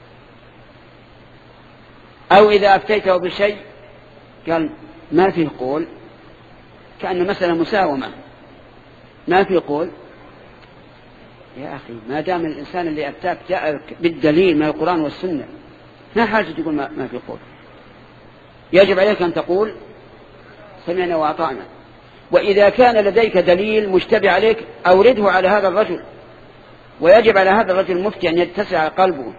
أو إذا أفتيته بشيء قال: ما فيه قول، كأن مسألة مساومة، ما فيه قول. يا أخي، ما دام الإنسان اللي أفتاك جاء بالدليل من القرآن والسنة، ما حاجة تقول ما فيه قول. يجب عليك أن تقول: سمعنا وأطعنا. وإذا كان لديك دليل مشتبه عليك أورده على هذا الرجل، ويجب على هذا الرجل المفتي أن يتسع قلبه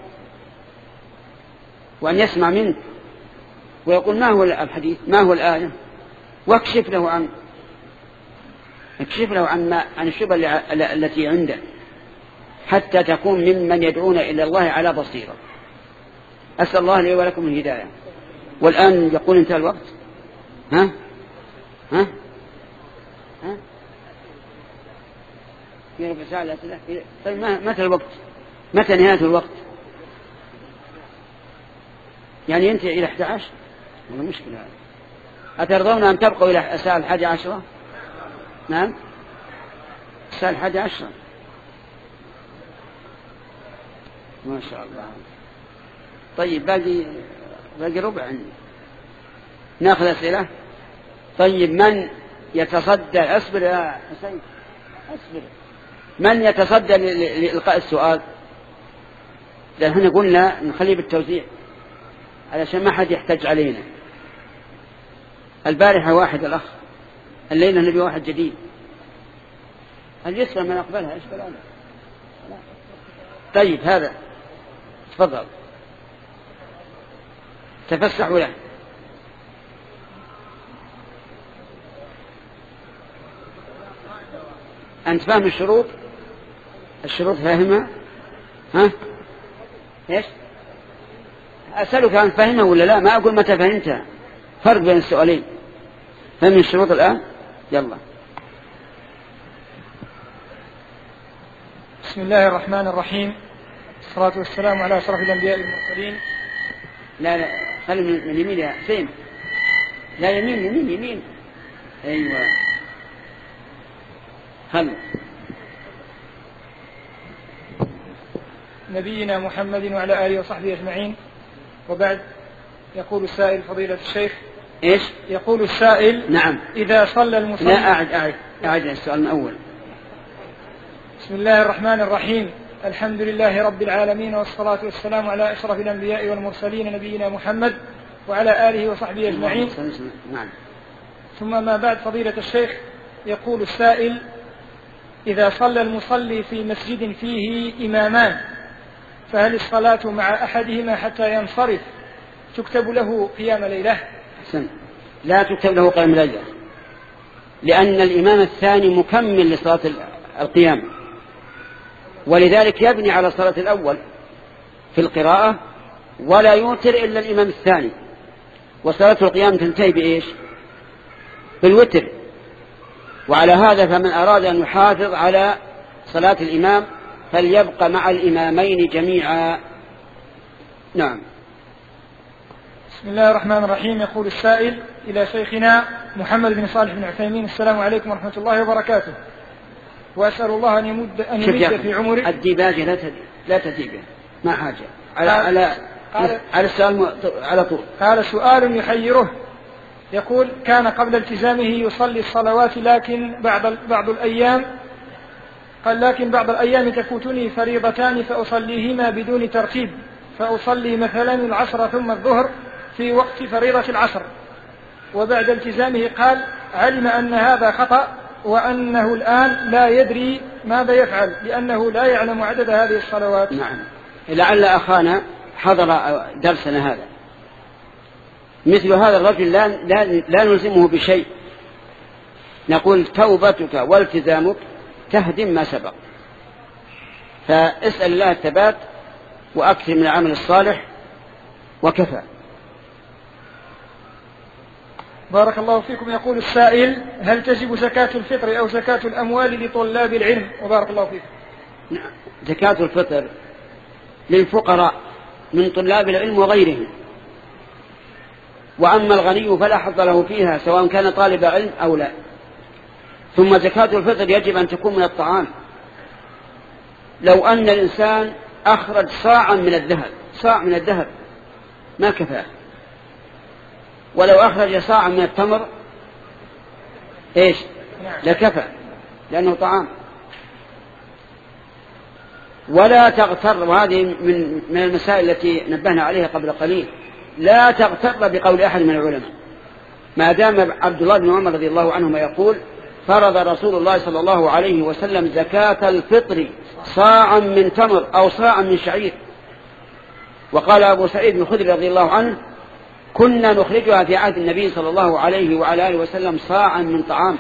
وأن يسمع منك ويقول: ما هو الحديث، ما هو الآية، واكشف له عن اكشف له عن, ما عن الشبهة التي عنده، حتى تكون ممن يدعون إلى الله على بصيرة. أسأل الله لي ولكم الهداية. والآن يقول: انتهى الوقت. ها ها ها في ربع ساعة الأسئلة. طيب متى الوقت؟ متى نهاية الوقت؟ يعني ينتهي إلى أحد عشر؟ ولا مشكلة هذا. أترضون أن تبقوا إلى الساعة الحادية عشرة؟ نعم، الساعة الحادية عشرة. ما شاء الله. طيب باقي باقي ربع عندي، ناخذ أسئلة. طيب من يتصدى؟ أصبر يا حسين، أصبر. من يتصدى لإلقاء السؤال؟ لأن احنا قلنا نخليه بالتوزيع علشان ما حد يحتاج علينا. البارحة واحد الأخ، الليلة نبي واحد جديد. هل يسمع من أقبلها؟ إيش بلانه؟ طيب هذا تفضل تفسحوا له. أنت فاهم الشروط؟ الشروط فاهمها؟ ها؟ إيش؟ أسألك أن فاهمها ولا لا؟ ما أقول متى فهمتها، فرق بين السؤالين. فهم الشروط الآن؟ يلا. بسم الله الرحمن الرحيم، الصلاة والسلام على أشرف الأنبياء والمرسلين. لا لا خلي من اليمين يا حسين. لا يمين يمين يمين. أيوة خلي. نبينا محمد وعلى آله وصحبه أجمعين، وبعد. يقول السائل فضيلة الشيخ. إيش؟ يقول السائل: نعم. إذا صلى المصلي. لا أعد أعد أعد السؤال من أول. بسم الله الرحمن الرحيم، الحمد لله رب العالمين، والصلاة والسلام على أشرف الأنبياء والمرسلين نبينا محمد وعلى آله وصحبه أجمعين. ثم ما بعد، فضيلة الشيخ، يقول السائل: إذا صلى المصلي في مسجد فيه إمامان فهل الصلاة مع أحدهما حتى ينصرف تكتب له قيام ليلة؟ حسن. لا تكتب له قيام ليلة، لأن الإمام الثاني مكمل لصلاة القيام، ولذلك يبني على صلاة الأول في القراءة ولا يوتر إلا الإمام الثاني، وصلاة القيام تنتهي بإيش؟ بالوتر. وعلى هذا فمن أراد أن يحافظ على صلاة الإمام فليبقى مع الإمامين جميعا. نعم. بسم الله الرحمن الرحيم. يقول السائل: إلى شيخنا محمد بن صالح بن عثيمين: السلام عليكم ورحمة الله وبركاته، وأسأل الله أن يمد, أن يمد في عمري. الديباجة لا لا تديبه، ما حاجة على على على السؤال على طول. قال: سؤال يحيره، يقول: كان قبل التزامه يصلي الصلوات، لكن بعض بعض الأيام قال لكن بعض الأيام تفوتني فريضتان فأصليهما بدون ترتيب، فأصلي مثلا العصر ثم الظهر في وقت فريضة العصر، وبعد التزامه قال علم أن هذا خطأ، وأنه الآن لا يدري ماذا يفعل لأنه لا يعلم عدد هذه الصلوات. نعم. لعل أخانا حضر درسنا هذا. مثل هذا الرجل لا, لا, لا نلزمه بشيء، نقول توبتك والتزامك تهدم ما سبق، فاسأل الله الثبات وأكثر من العمل الصالح وكفى. بارك الله فيكم. يقول السائل: هل تجب زكاة الفطر أو زكاة الأموال لطلاب العلم؟ وبارك الله فيكم. نعم. زكاة الفطر للفقراء من طلاب العلم وغيرهم، وأما الغني فلا حظ له فيها سواء كان طالب علم أو لا. ثم زكاة الفطر يجب أن تكون من الطعام. لو أن الإنسان أخرج صاعا من الذهب صاع من الذهب ما كفاه، ولو أخرج صاعا من التمر إيش لكفى، لأنه طعام. ولا تغتر، وهذه من من المسائل التي نبهنا عليها قبل قليل، لا تغتر بقول أحد من العلماء، ما دام عبد الله بن عمر رضي الله عنهما يقول: فرض رسول الله صلى الله عليه وسلم زكاة الفطر صاعا من تمر أو صاعا من شعير. وقال أبو سعيد الخدري رضي الله عنه: كنا نخرجها في عهد النبي صلى الله عليه وعلى آله وسلم صاعا من طعام،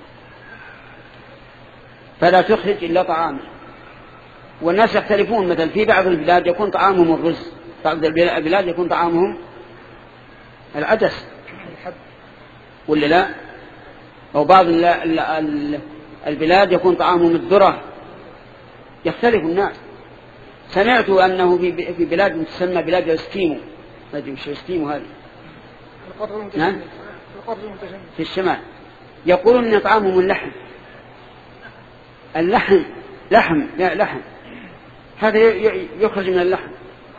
فلا تخرج إلا طعام. والناس يختلفون، مثلا في بعض البلاد يكون طعامهم الرز، بعض البلاد يكون طعامهم العدس ولا لا، أو بعض البلاد يكون طعامهم الذرة، يختلف الناس. سمعت أنه في بلاد تسمى بلاد الاسكيمو، ما أدري وش الاسكيمو هذه، نعم في الشمال، يقولون أن طعامهم اللحم اللحم لحم لا لحم هذا يخرج من اللحم.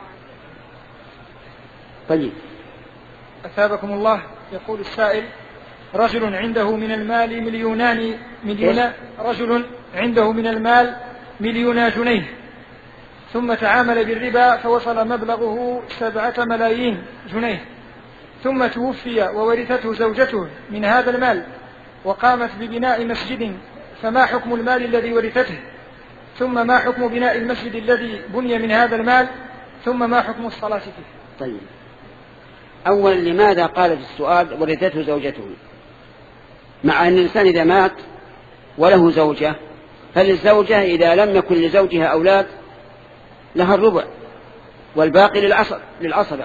طيب. أثابكم الله. يقول السائل: رجل عنده من المال مليونان مليون رجل عنده من المال مليون جنيه، ثم تعامل بالربا فوصل مبلغه سبعة ملايين جنيه، ثم توفي وورثته زوجته من هذا المال وقامت ببناء مسجد، فما حكم المال الذي ورثته؟ ثم ما حكم بناء المسجد الذي بني من هذا المال؟ ثم ما حكم الصلاة فيه؟ طيب. أولا، لماذا قال في السؤال ورثته زوجته؟ مع أن الإنسان إذا مات وله زوجة، فللزوجة إذا لم يكن لزوجها أولاد لها الربع، والباقي للعصبة.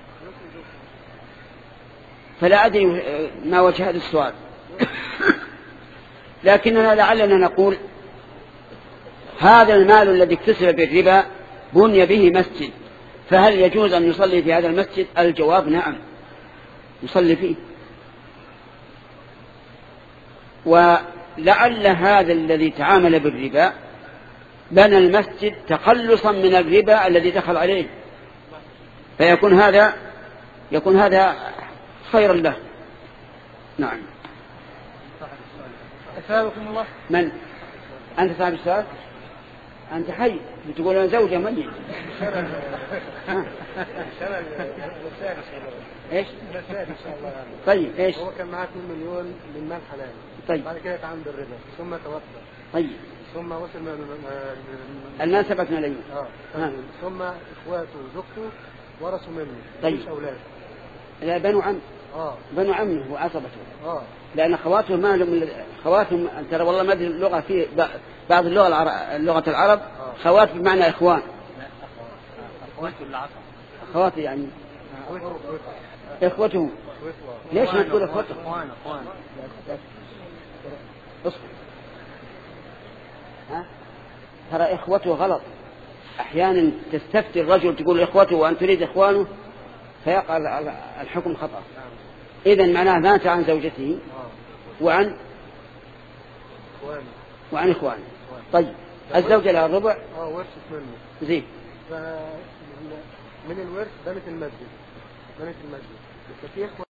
فلا أدري ما وجه هذا السؤال، لكننا لعلنا نقول هذا المال الذي اكتسب بالربا بني به مسجد، فهل يجوز أن يصلي في هذا المسجد؟ الجواب نعم، يصلي فيه. ولعل هذا الذي تعامل بالربا بنى المسجد تخلصا من الربا الذي دخل عليه، فيكون هذا يكون هذا خيرا له. نعم. أثابكم الله. من أنت صاحب السؤال؟ أنت حي بتقول أنا زوجة ميت. إيش؟ طيب إيش؟ هو كان معاه اثنين مليون من مال حلال. طيب. بعد كده اتعامل بالربا ثم توفى. طيب. ثم وصل المال سبقنا لي. اه. ثم إخواته وزوجته ورثوا منه. طيب. مش أولاد. لا بنو عم. اه. بنو عمه وعصبته. اه. لأن خواتهم ما لهم خواتهم ترى والله ما أدري اللغة في بعض اللغة العرب لغة العرب خوات بمعنى إخوان. إخواته اللي عصب. خواتي يعني. إخوته. ليش ما تقول إخوته؟ إخوان إخوان. اصبر. ها؟ ترى إخوته غلط. أحيانا تستفتي الرجل تقول إخوته وأن تريد إخوانه فيقع الحكم خطأ. إذن معناه مات عن زوجته وعن وعن إخوانه. طيب الزوجة لها الربع. اه ورثت منه. زين. من الورث بنت المسجد. بنت المسجد.